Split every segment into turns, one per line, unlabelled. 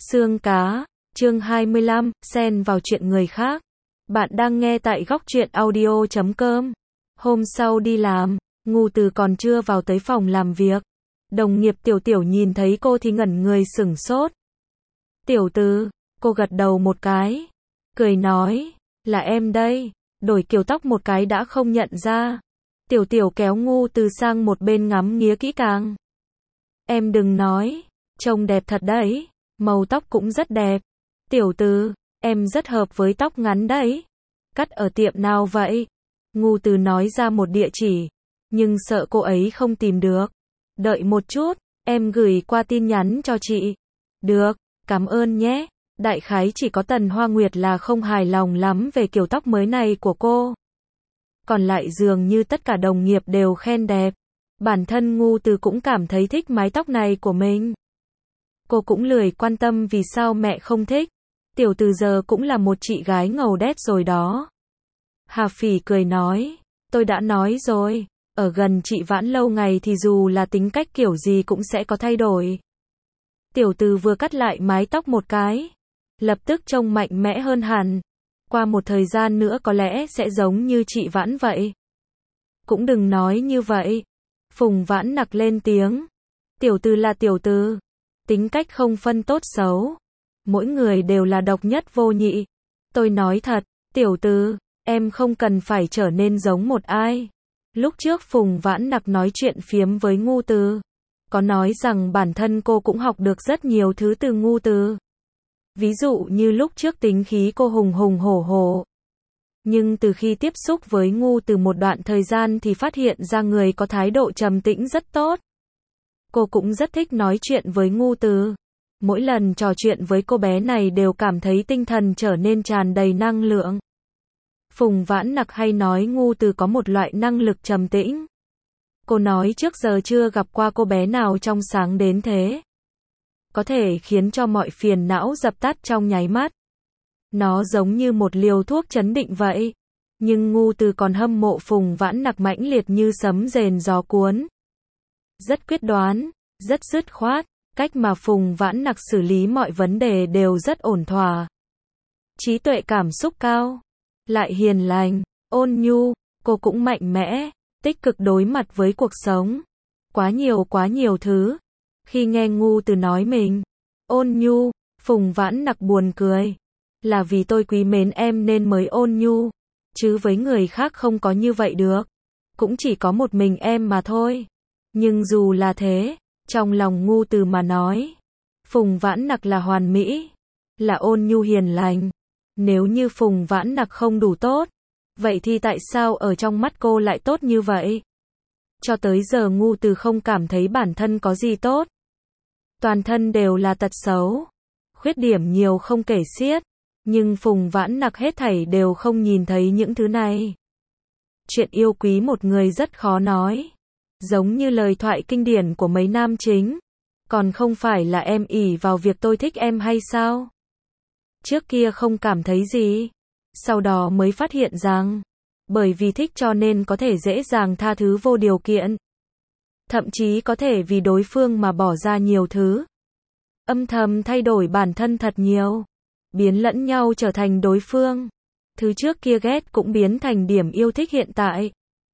Xương cá, chương 25, xen vào chuyện người khác. Bạn đang nghe tại góc truyện audio.com. Hôm sau đi làm, Ngô Từ còn chưa vào tới phòng làm việc. Đồng nghiệp Tiểu Tiểu nhìn thấy cô thì ngẩn người sửng sốt. Tiểu Từ, cô gật đầu một cái. Cười nói, là em đây. Đổi kiểu tóc một cái đã không nhận ra. Tiểu Tiểu kéo Ngô Từ sang một bên ngắm nghía kỹ càng. Em đừng nói, trông đẹp thật đấy. Màu tóc cũng rất đẹp. Tiểu Từ, em rất hợp với tóc ngắn đấy. Cắt ở tiệm nào vậy? Ngô Từ nói ra một địa chỉ, nhưng sợ cô ấy không tìm được. Đợi một chút, em gửi qua tin nhắn cho chị. Được, cảm ơn nhé. Đại khái chỉ có Tần Hoa Nguyệt là không hài lòng lắm về kiểu tóc mới này của cô. Còn lại dường như tất cả đồng nghiệp đều khen đẹp. Bản thân Ngô Từ cũng cảm thấy thích mái tóc này của mình. Cô cũng lười quan tâm vì sao mẹ không thích. Tiểu Từ giờ cũng là một chị gái ngầu đét rồi đó. Hà Phỉ cười nói, tôi đã nói rồi, ở gần chị Vãn lâu ngày thì dù là tính cách kiểu gì cũng sẽ có thay đổi. Tiểu Từ vừa cắt lại mái tóc một cái, lập tức trông mạnh mẽ hơn hẳn. Qua một thời gian nữa có lẽ sẽ giống như chị Vãn vậy. Cũng đừng nói như vậy. Phùng Vãn nặc lên tiếng. Tiểu Từ là Tiểu Từ. Tính cách không phân tốt xấu. Mỗi người đều là độc nhất vô nhị. Tôi nói thật, Tiểu Từ, em không cần phải trở nên giống một ai. Lúc trước Phùng Vãn nặc nói chuyện phiếm với Ngô Từ. Có nói rằng bản thân cô cũng học được rất nhiều thứ từ Ngô Từ. Ví dụ như lúc trước tính khí cô hùng hùng hổ hổ. Nhưng từ khi tiếp xúc với Ngô Từ một đoạn thời gian thì phát hiện ra người có thái độ trầm tĩnh rất tốt. Cô cũng rất thích nói chuyện với Ngô Từ. Mỗi lần trò chuyện với cô bé này đều cảm thấy tinh thần trở nên tràn đầy năng lượng. Phùng Vãn nặc hay nói Ngô Từ có một loại năng lực trầm tĩnh. Cô nói trước giờ chưa gặp qua cô bé nào trong sáng đến thế. Có thể khiến cho mọi phiền não dập tắt trong nháy mắt. Nó giống như một liều thuốc trấn định vậy. Nhưng Ngô Từ còn hâm mộ Phùng Vãn nặc mãnh liệt như sấm rền gió cuốn. Rất quyết đoán, rất dứt khoát, cách mà Phùng Vãn nặc xử lý mọi vấn đề đều rất ổn thỏa. Trí tuệ cảm xúc cao, lại hiền lành, ôn nhu, cô cũng mạnh mẽ, tích cực đối mặt với cuộc sống. Quá nhiều thứ. Khi nghe Ngô Từ nói mình ôn nhu, Phùng Vãn nặc buồn cười. Là vì tôi quý mến em nên mới ôn nhu, chứ với người khác không có như vậy được. Cũng chỉ có một mình em mà thôi. Nhưng dù là thế, trong lòng Ngô Từ mà nói, Phùng Vãn nặc là hoàn mỹ, là ôn nhu hiền lành. Nếu như Phùng Vãn nặc không đủ tốt, vậy thì tại sao ở trong mắt cô lại tốt như vậy? Cho tới giờ Ngô Từ không cảm thấy bản thân có gì tốt. Toàn thân đều là tật xấu, khuyết điểm nhiều không kể xiết. Nhưng Phùng Vãn nặc hết thảy đều không nhìn thấy những thứ này. Chuyện yêu quý một người rất khó nói. Giống như lời thoại kinh điển của mấy nam chính. Còn không phải là em ỷ vào việc tôi thích em hay sao? Trước kia không cảm thấy gì. Sau đó mới phát hiện rằng, bởi vì thích cho nên có thể dễ dàng tha thứ vô điều kiện. Thậm chí có thể vì đối phương mà bỏ ra nhiều thứ. Âm thầm thay đổi bản thân thật nhiều. Biến lẫn nhau trở thành đối phương. Thứ trước kia ghét cũng biến thành điểm yêu thích hiện tại.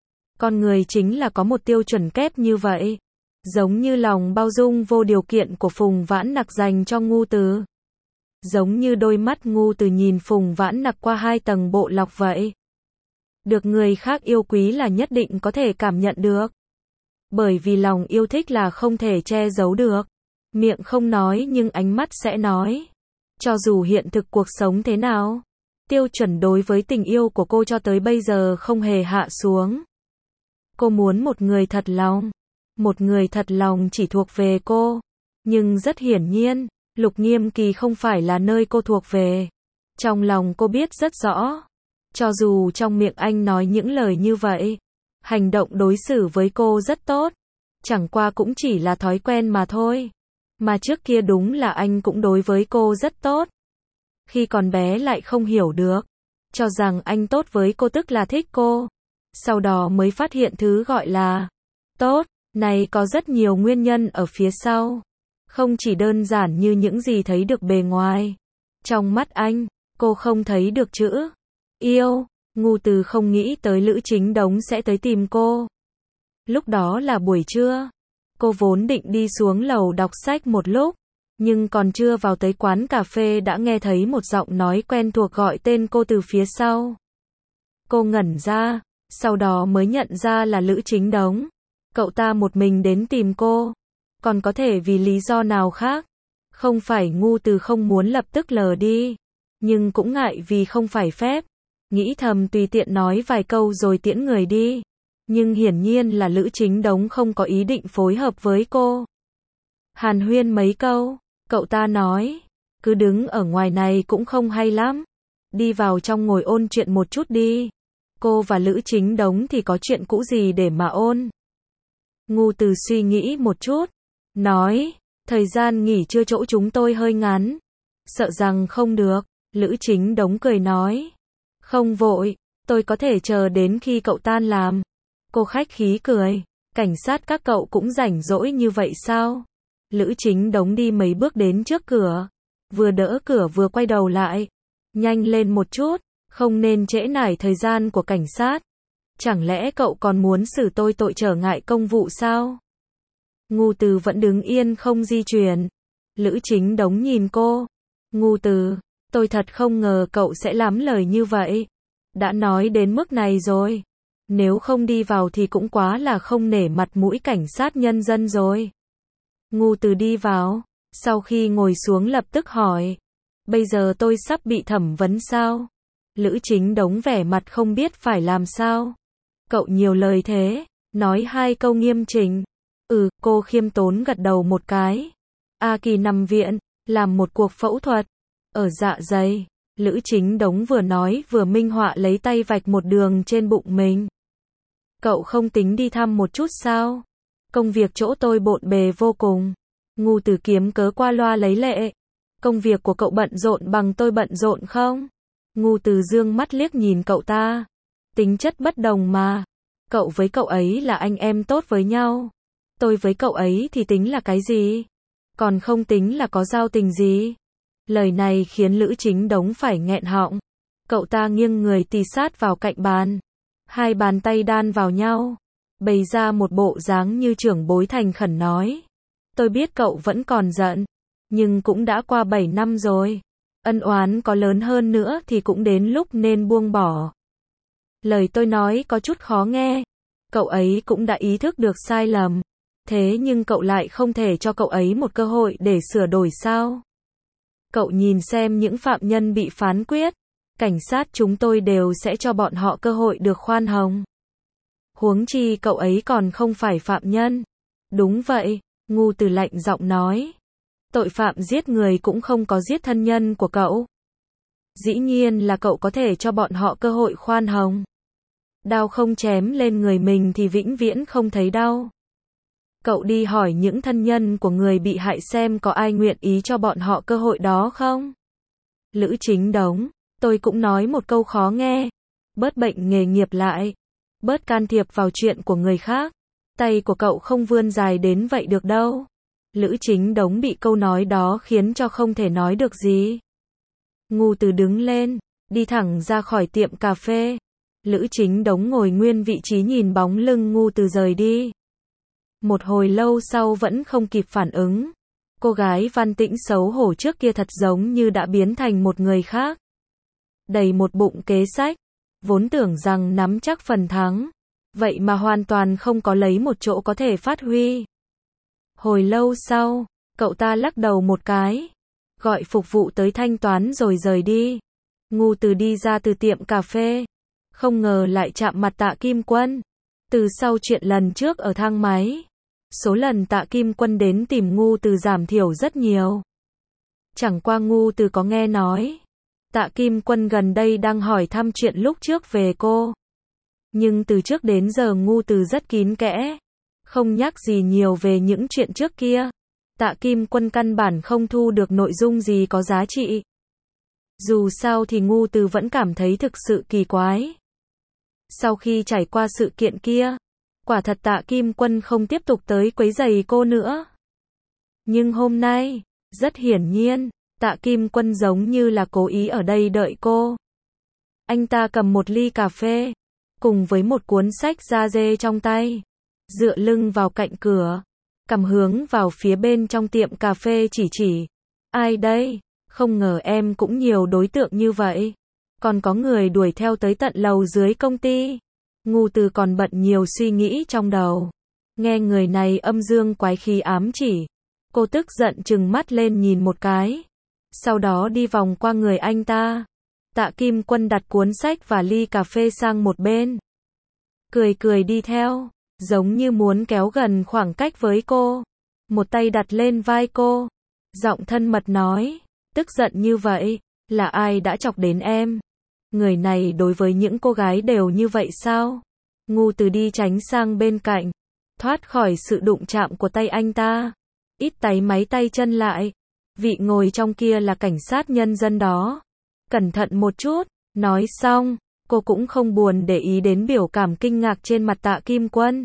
Con người chính là có một tiêu chuẩn kép như vậy. Giống như lòng bao dung vô điều kiện của Phùng Vãn nặc dành cho Ngô Từ. Giống như đôi mắt Ngô Từ nhìn Phùng Vãn nặc qua 2 tầng bộ lọc vậy. Được người khác yêu quý là nhất định có thể cảm nhận được. Bởi vì lòng yêu thích là không thể che giấu được. Miệng không nói nhưng ánh mắt sẽ nói. Cho dù hiện thực cuộc sống thế nào, tiêu chuẩn đối với tình yêu của cô cho tới bây giờ không hề hạ xuống. Cô muốn một người thật lòng. Một người thật lòng chỉ thuộc về cô. Nhưng rất hiển nhiên, Lục Nghiêm Kỳ không phải là nơi cô thuộc về. Trong lòng cô biết rất rõ. Cho dù trong miệng anh nói những lời như vậy, hành động đối xử với cô rất tốt. Chẳng qua cũng chỉ là thói quen mà thôi. Mà trước kia đúng là anh cũng đối với cô rất tốt. Khi còn bé lại không hiểu được. Cho rằng anh tốt với cô tức là thích cô. Sau đó mới phát hiện thứ gọi là tốt này có rất nhiều nguyên nhân ở phía sau. Không chỉ đơn giản như những gì thấy được bề ngoài. Trong mắt anh, cô không thấy được chữ yêu. Ngô Từ không nghĩ tới Lữ Chính Đống sẽ tới tìm cô. Lúc đó là buổi trưa. Cô vốn định đi xuống lầu đọc sách một lúc, nhưng còn chưa vào tới quán cà phê đã nghe thấy một giọng nói quen thuộc gọi tên cô từ phía sau. Cô ngẩn ra, sau đó mới nhận ra là Lữ Chính Đống. Cậu ta một mình đến tìm cô, còn có thể vì lý do nào khác. Không phải Ngô Từ không muốn lập tức lờ đi, nhưng cũng ngại vì không phải phép. Nghĩ thầm tùy tiện nói vài câu rồi tiễn người đi. Nhưng hiển nhiên là Lữ Chính Đống không có ý định phối hợp với cô. Hàn huyên mấy câu, cậu ta nói, cứ đứng ở ngoài này cũng không hay lắm. Đi vào trong ngồi ôn chuyện một chút đi. Cô và Lữ Chính Đống thì có chuyện cũ gì để mà ôn. Ngô Từ suy nghĩ một chút, nói, thời gian nghỉ trưa chỗ chúng tôi hơi ngắn. Sợ rằng không được. Lữ Chính Đống cười nói, không vội, tôi có thể chờ đến khi cậu tan làm. Cô khách khí cười, cảnh sát các cậu cũng rảnh rỗi như vậy sao? Lữ Chính Đống đi mấy bước đến trước cửa, vừa đỡ cửa vừa quay đầu lại. Nhanh lên một chút, không nên trễ nải thời gian của cảnh sát. Chẳng lẽ cậu còn muốn xử tôi tội trở ngại công vụ sao? Ngô Từ vẫn đứng yên không di chuyển. Lữ Chính Đống nhìn cô. Ngô Từ, tôi thật không ngờ cậu sẽ lắm lời như vậy. Đã nói đến mức này rồi. Nếu không đi vào thì cũng quá là không nể mặt mũi cảnh sát nhân dân rồi. Ngô Từ đi vào, sau khi ngồi xuống lập tức hỏi. Bây giờ tôi sắp bị thẩm vấn sao? Lữ Chính Đống vẻ mặt không biết phải làm sao. Cậu nhiều lời thế, nói hai câu nghiêm chỉnh. Cô khiêm tốn gật đầu một cái. A Kỳ nằm viện, làm một cuộc phẫu thuật. Ở dạ dày, Lữ Chính Đống vừa nói vừa minh họa lấy tay vạch một đường trên bụng mình. Cậu không tính đi thăm một chút sao? Công việc chỗ tôi bộn bề vô cùng. Ngô Từ kiếm cớ qua loa lấy lệ. Công việc của cậu bận rộn bằng tôi bận rộn không? Ngô Từ dương mắt liếc nhìn cậu ta. Tính chất bất đồng mà. Cậu với cậu ấy là anh em tốt với nhau. Tôi với cậu ấy thì tính là cái gì? Còn không tính là có giao tình gì. Lời này khiến Lữ Chính Đống phải nghẹn họng. Cậu ta nghiêng người tì sát vào cạnh bàn. Hai bàn tay đan vào nhau. Bày ra một bộ dáng như trưởng bối thành khẩn nói. Tôi biết cậu vẫn còn giận. Nhưng cũng đã qua 7 năm rồi. Ân oán có lớn hơn nữa thì cũng đến lúc nên buông bỏ. Lời tôi nói có chút khó nghe. Cậu ấy cũng đã ý thức được sai lầm. Thế nhưng cậu lại không thể cho cậu ấy một cơ hội để sửa đổi sao? Cậu nhìn xem những phạm nhân bị phán quyết. Cảnh sát chúng tôi đều sẽ cho bọn họ cơ hội được khoan hồng. Huống chi cậu ấy còn không phải phạm nhân. Đúng vậy, Ngô Từ lạnh giọng nói. Tội phạm giết người cũng không có giết thân nhân của cậu. Dĩ nhiên là cậu có thể cho bọn họ cơ hội khoan hồng. Đau không chém lên người mình thì vĩnh viễn không thấy đau. Cậu đi hỏi những thân nhân của người bị hại xem có ai nguyện ý cho bọn họ cơ hội đó không? Lữ Chính Đống, tôi cũng nói một câu khó nghe. Bớt bệnh nghề nghiệp lại. Bớt can thiệp vào chuyện của người khác. Tay của cậu không vươn dài đến vậy được đâu. Lữ Chính Đống bị câu nói đó khiến cho không thể nói được gì. Ngô Từ đứng lên, đi thẳng ra khỏi tiệm cà phê. Lữ Chính Đống ngồi nguyên vị trí nhìn bóng lưng Ngô Từ rời đi. Một hồi lâu sau vẫn không kịp phản ứng. Cô gái Văn Tĩnh xấu hổ trước kia thật giống như đã biến thành một người khác. Đầy một bụng kế sách, vốn tưởng rằng nắm chắc phần thắng. Vậy mà hoàn toàn không có lấy một chỗ có thể phát huy. Hồi lâu sau, cậu ta lắc đầu một cái. Gọi phục vụ tới thanh toán rồi rời đi. Ngô Từ đi ra từ tiệm cà phê. Không ngờ lại chạm mặt Tạ Kim Quân. Từ sau chuyện lần trước ở thang máy, số lần Tạ Kim Quân đến tìm Ngô Từ giảm thiểu rất nhiều. Chẳng qua Ngô Từ có nghe nói, Tạ Kim Quân gần đây đang hỏi thăm chuyện lúc trước về cô. Nhưng từ trước đến giờ Ngô Từ rất kín kẽ, không nhắc gì nhiều về những chuyện trước kia. Tạ Kim Quân căn bản không thu được nội dung gì có giá trị. Dù sao thì Ngô Từ vẫn cảm thấy thực sự kỳ quái. Sau khi trải qua sự kiện kia, quả thật Tạ Kim Quân không tiếp tục tới quấy rầy cô nữa. Nhưng hôm nay, rất hiển nhiên, Tạ Kim Quân giống như là cố ý ở đây đợi cô. Anh ta cầm một ly cà phê, cùng với một cuốn sách da dê trong tay, dựa lưng vào cạnh cửa, cầm hướng vào phía bên trong tiệm cà phê chỉ. Ai đây? Không ngờ em cũng nhiều đối tượng như vậy. Còn có người đuổi theo tới tận lầu dưới công ty. Ngô Từ còn bận nhiều suy nghĩ trong đầu. Nghe người này âm dương quái khí ám chỉ. Cô tức giận trừng mắt lên nhìn một cái. Sau đó đi vòng qua người anh ta. Tạ Kim Quân đặt cuốn sách và ly cà phê sang một bên. Cười đi theo, giống như muốn kéo gần khoảng cách với cô. Một tay đặt lên vai cô. Giọng thân mật nói, tức giận như vậy, là ai đã chọc đến em? Người này đối với những cô gái đều như vậy sao? Ngô Từ đi tránh sang bên cạnh, thoát khỏi sự đụng chạm của tay anh ta. Ít táy máy tay chân lại. Vị ngồi trong kia là cảnh sát nhân dân đó. Cẩn thận một chút. Nói xong, cô cũng không buồn để ý đến biểu cảm kinh ngạc trên mặt Tạ Kim Quân.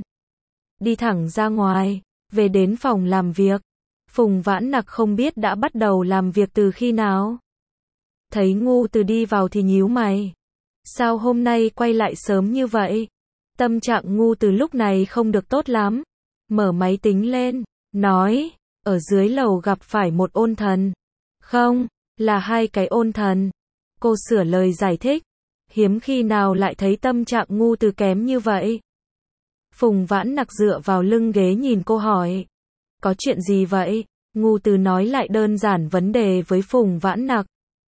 Đi thẳng ra ngoài, về đến phòng làm việc. Phùng Vãn Nặc không biết đã bắt đầu làm việc từ khi nào. Thấy Ngô Từ đi vào thì nhíu mày. Sao hôm nay quay lại sớm như vậy? Tâm trạng Ngô Từ lúc này không được tốt lắm. Mở máy tính lên, nói, ở dưới lầu gặp phải một ôn thần. Không, là hai cái ôn thần. Cô sửa lời giải thích. Hiếm khi nào lại thấy tâm trạng Ngô Từ kém như vậy. Phùng Vãn Nặc dựa vào lưng ghế nhìn cô hỏi. Có chuyện gì vậy? Ngô Từ nói lại đơn giản vấn đề với Phùng Vãn Nặc.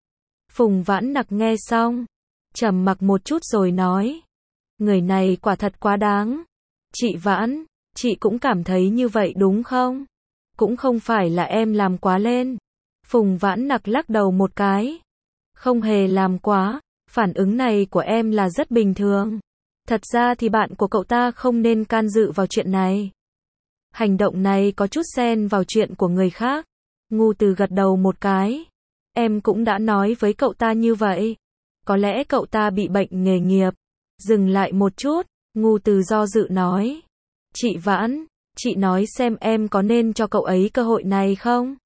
Phùng Vãn Nặc nghe xong, trầm mặc một chút rồi nói. Người này quả thật quá đáng. Chị Vãn, chị cũng cảm thấy như vậy đúng không? Cũng không phải là em làm quá lên. Phùng Vãn Nặc lắc đầu một cái. Không hề làm quá, phản ứng này của em là rất bình thường. Thật ra thì bạn của cậu ta không nên can dự vào chuyện này. Hành động này có chút xen vào chuyện của người khác. Ngô Từ gật đầu một cái. Em cũng đã nói với cậu ta như vậy. Có lẽ cậu ta bị bệnh nghề nghiệp. Dừng lại một chút, Ngô Từ do dự nói. Chị Vãn, chị nói xem em có nên cho cậu ấy cơ hội này không?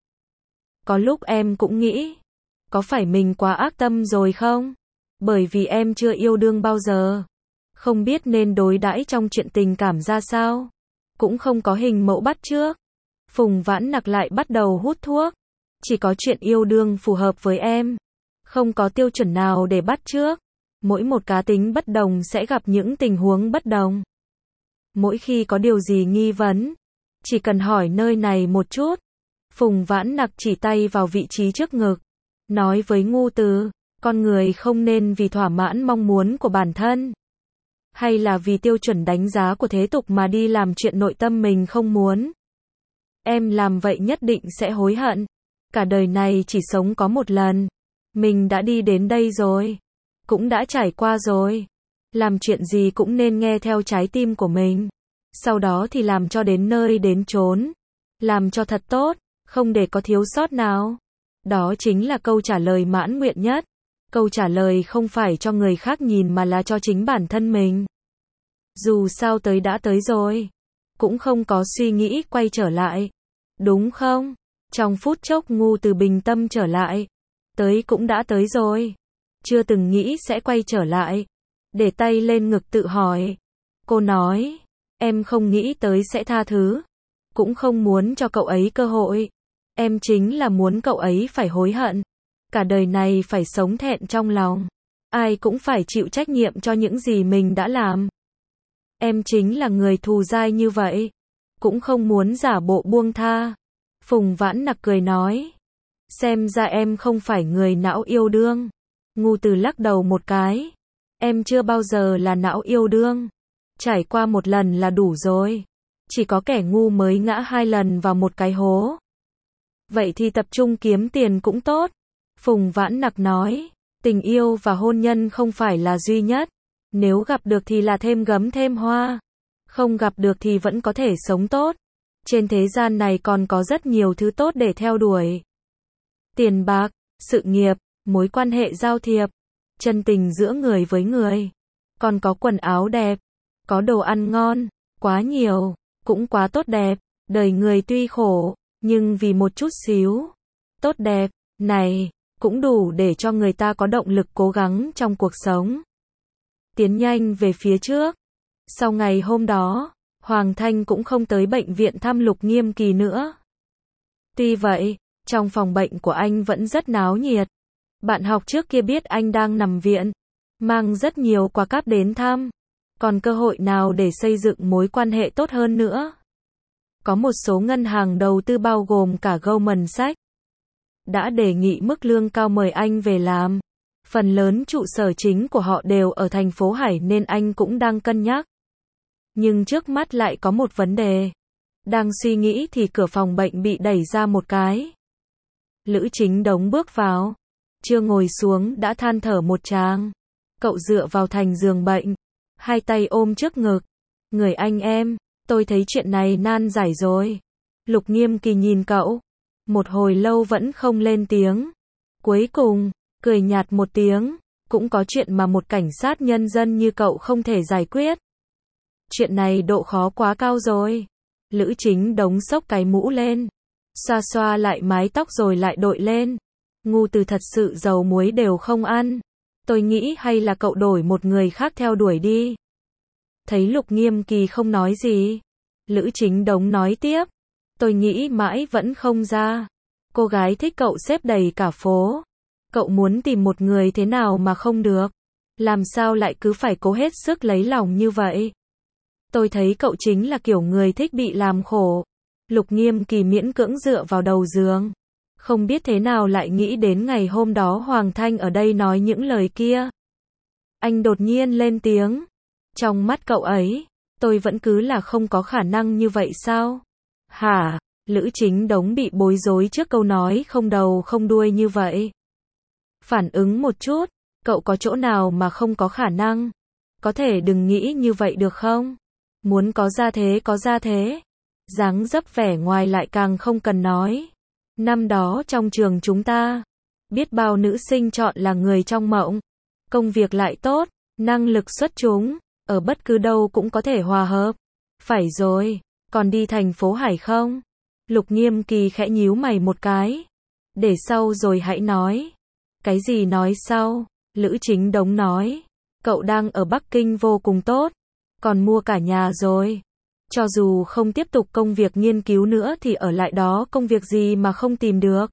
Có lúc em cũng nghĩ, có phải mình quá ác tâm rồi không? Bởi vì em chưa yêu đương bao giờ. Không biết nên đối đãi trong chuyện tình cảm ra sao. Cũng không có hình mẫu bắt chước. Phùng Vãn Nặc lại bắt đầu hút thuốc. Chỉ có chuyện yêu đương phù hợp với em. Không có tiêu chuẩn nào để bắt chước. Mỗi một cá tính bất đồng sẽ gặp những tình huống bất đồng. Mỗi khi có điều gì nghi vấn, chỉ cần hỏi nơi này một chút. Phùng Vãn Nặc chỉ tay vào vị trí trước ngực. Nói với Ngô Từ, con người không nên vì thỏa mãn mong muốn của bản thân. Hay là vì tiêu chuẩn đánh giá của thế tục mà đi làm chuyện nội tâm mình không muốn. Em làm vậy nhất định sẽ hối hận. Cả đời này chỉ sống có một lần. Mình đã đi đến đây rồi. Cũng đã trải qua rồi. Làm chuyện gì cũng nên nghe theo trái tim của mình. Sau đó thì làm cho đến nơi đến chốn. Làm cho thật tốt, không để có thiếu sót nào. Đó chính là câu trả lời mãn nguyện nhất. Câu trả lời không phải cho người khác nhìn mà là cho chính bản thân mình. Dù sao tới đã tới rồi. Cũng không có suy nghĩ quay trở lại. Đúng không? Trong phút chốc Ngô Từ bình tâm trở lại. Tới cũng đã tới rồi. Chưa từng nghĩ sẽ quay trở lại. Để tay lên ngực tự hỏi. Cô nói, em không nghĩ tới sẽ tha thứ. Cũng không muốn cho cậu ấy cơ hội. Em chính là muốn cậu ấy phải hối hận. Cả đời này phải sống thẹn trong lòng. Ai cũng phải chịu trách nhiệm cho những gì mình đã làm. Em chính là người thù dai như vậy. Cũng không muốn giả bộ buông tha. Phùng Vãn Nặc cười nói. Xem ra em không phải người não yêu đương. Ngô Từ lắc đầu một cái. Em chưa bao giờ là não yêu đương. Trải qua một lần là đủ rồi. Chỉ có kẻ ngu mới ngã 2 lần vào một cái hố. Vậy thì tập trung kiếm tiền cũng tốt. Phùng Vãn Nặc nói. Tình yêu và hôn nhân không phải là duy nhất. Nếu gặp được thì là thêm gấm thêm hoa. Không gặp được thì vẫn có thể sống tốt. Trên thế gian này còn có rất nhiều thứ tốt để theo đuổi. Tiền bạc, sự nghiệp, mối quan hệ giao thiệp, chân tình giữa người với người. Còn có quần áo đẹp, có đồ ăn ngon, quá nhiều, cũng quá tốt đẹp. Đời người tuy khổ, Nhưng vì một chút xíu tốt đẹp này, cũng đủ để cho người ta có động lực cố gắng trong cuộc sống. Tiến nhanh về phía trước. Sau ngày hôm đó, Hoàng Thanh cũng không tới bệnh viện thăm Lục Nghiêm Kỳ nữa. Tuy vậy, trong phòng bệnh của anh vẫn rất náo nhiệt. Bạn học trước kia biết anh đang nằm viện, mang rất nhiều quà cáp đến thăm. Còn cơ hội nào để xây dựng mối quan hệ tốt hơn nữa? Có một số ngân hàng đầu tư bao gồm cả Goldman Sachs đã đề nghị mức lương cao mời anh về làm. Phần lớn trụ sở chính của họ đều ở thành phố Hải nên anh cũng đang cân nhắc. Nhưng trước mắt lại có một vấn đề. Đang suy nghĩ thì cửa phòng bệnh bị đẩy ra một cái. Lữ Chính Đống bước vào. Chưa ngồi xuống đã than thở một tràng. Cậu dựa vào thành giường bệnh, hai tay ôm trước ngực. Người anh em, tôi thấy chuyện này nan giải rồi. Lục Nghiêm Kỳ nhìn cậu. Một hồi lâu vẫn không lên tiếng. Cuối cùng, cười nhạt một tiếng. Cũng có chuyện mà một cảnh sát nhân dân như cậu không thể giải quyết. Chuyện này độ khó quá cao rồi. Lữ Chính Đống xốc cái mũ lên. Xoa xoa lại mái tóc rồi lại đội lên. Ngu Từ thật sự dầu muối đều không ăn. Tôi nghĩ hay là cậu đổi một người khác theo đuổi đi. Thấy Lục Nghiêm Kỳ không nói gì. Lữ Chính Đống nói tiếp. Tôi nghĩ mãi vẫn không ra. Cô gái thích cậu xếp đầy cả phố. Cậu muốn tìm một người thế nào mà không được. Làm sao lại cứ phải cố hết sức lấy lòng như vậy. Tôi thấy cậu chính là kiểu người thích bị làm khổ. Lục Nghiêm Kỳ miễn cưỡng dựa vào đầu giường. Không biết thế nào lại nghĩ đến ngày hôm đó Hoàng Thanh ở đây nói những lời kia. Anh đột nhiên lên tiếng. Trong mắt cậu ấy, tôi vẫn cứ là không có khả năng như vậy sao? Hả? Lữ Chính Đống bị bối rối trước câu nói không đầu không đuôi như vậy. Phản ứng một chút, cậu có chỗ nào mà không có khả năng? Có thể đừng nghĩ như vậy được không? Muốn có ra thế có ra thế. Dáng dấp vẻ ngoài lại càng không cần nói. Năm đó trong trường chúng ta, biết bao nữ sinh chọn là người trong mộng. Công việc lại tốt, năng lực xuất chúng, ở bất cứ đâu cũng có thể hòa hợp. Phải rồi, còn đi thành phố Hải không? Lục Nghiêm Kỳ khẽ nhíu mày một cái. Để sau rồi hãy nói. Cái gì nói sau? Lữ Chính Đống nói. Cậu đang ở Bắc Kinh vô cùng tốt. Còn mua cả nhà rồi. Cho dù không tiếp tục công việc nghiên cứu nữa thì ở lại đó công việc gì mà không tìm được.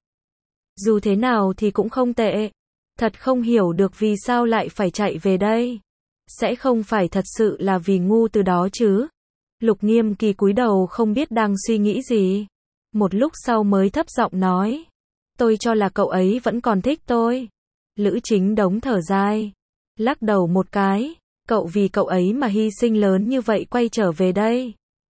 Dù thế nào thì cũng không tệ. Thật không hiểu được vì sao lại phải chạy về đây. Sẽ không phải thật sự là vì Ngu Từ đó chứ. Lục Nghiêm Kỳ cúi đầu không biết đang suy nghĩ gì. Một lúc sau mới thấp giọng nói. Tôi cho là cậu ấy vẫn còn thích tôi. Lữ Chính Đống thở dài. Lắc đầu một cái. Cậu vì cậu ấy mà hy sinh lớn như vậy quay trở về đây.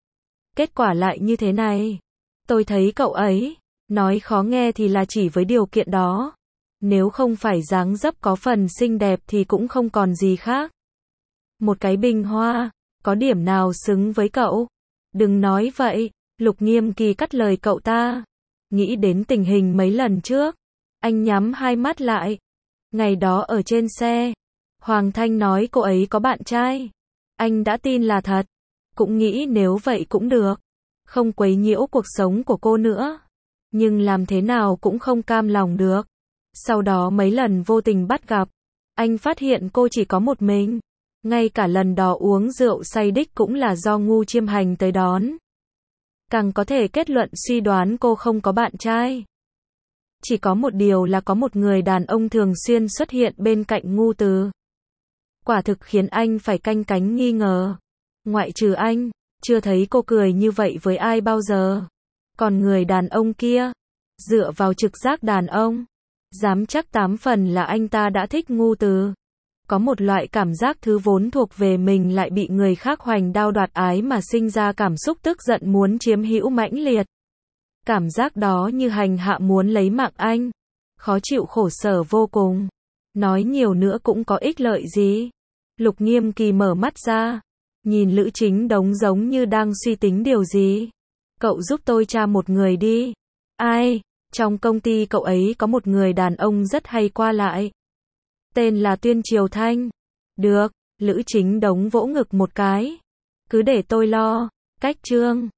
Kết quả lại như thế này. Tôi thấy cậu ấy, nói khó nghe thì là chỉ với điều kiện đó. Nếu không phải dáng dấp có phần xinh đẹp thì cũng không còn gì khác. Một cái bình hoa, có điểm nào xứng với cậu? Đừng nói vậy, Lục Nghiêm Kỳ cắt lời cậu ta. Nghĩ đến tình hình mấy lần trước. Anh nhắm hai mắt lại. Ngày đó ở trên xe, Hoàng Thanh nói cô ấy có bạn trai. Anh đã tin là thật. Cũng nghĩ nếu vậy cũng được. Không quấy nhiễu cuộc sống của cô nữa. Nhưng làm thế nào cũng không cam lòng được. Sau đó mấy lần vô tình bắt gặp. Anh phát hiện cô chỉ có một mình. Ngay cả lần đó uống rượu say đích cũng là do Ngu Chiêm Hành tới đón. Càng có thể kết luận suy đoán cô không có bạn trai. Chỉ có một điều là có một người đàn ông thường xuyên xuất hiện bên cạnh Ngu Từ. Quả thực khiến anh phải canh cánh nghi ngờ. Ngoại trừ anh, chưa thấy cô cười như vậy với ai bao giờ. Còn người đàn ông kia, dựa vào trực giác đàn ông, dám chắc 8 phần là anh ta đã thích Ngu Từ. Có một loại cảm giác thứ vốn thuộc về mình lại bị người khác hoành đao đoạt ái mà sinh ra cảm xúc tức giận muốn chiếm hữu mãnh liệt. Cảm giác đó như hành hạ muốn lấy mạng anh. Khó chịu khổ sở vô cùng. Nói nhiều nữa cũng có ích lợi gì. Lục Nghiêm Kỳ mở mắt ra. Nhìn Lữ Chính Đống giống như đang suy tính điều gì. Cậu giúp tôi tra một người đi. Ai? Trong công ty cậu ấy có một người đàn ông rất hay qua lại. Tên là Tuyên Triều Thanh. Được, Lữ Chính Đống vỗ ngực một cái. Cứ để tôi lo. Cách chương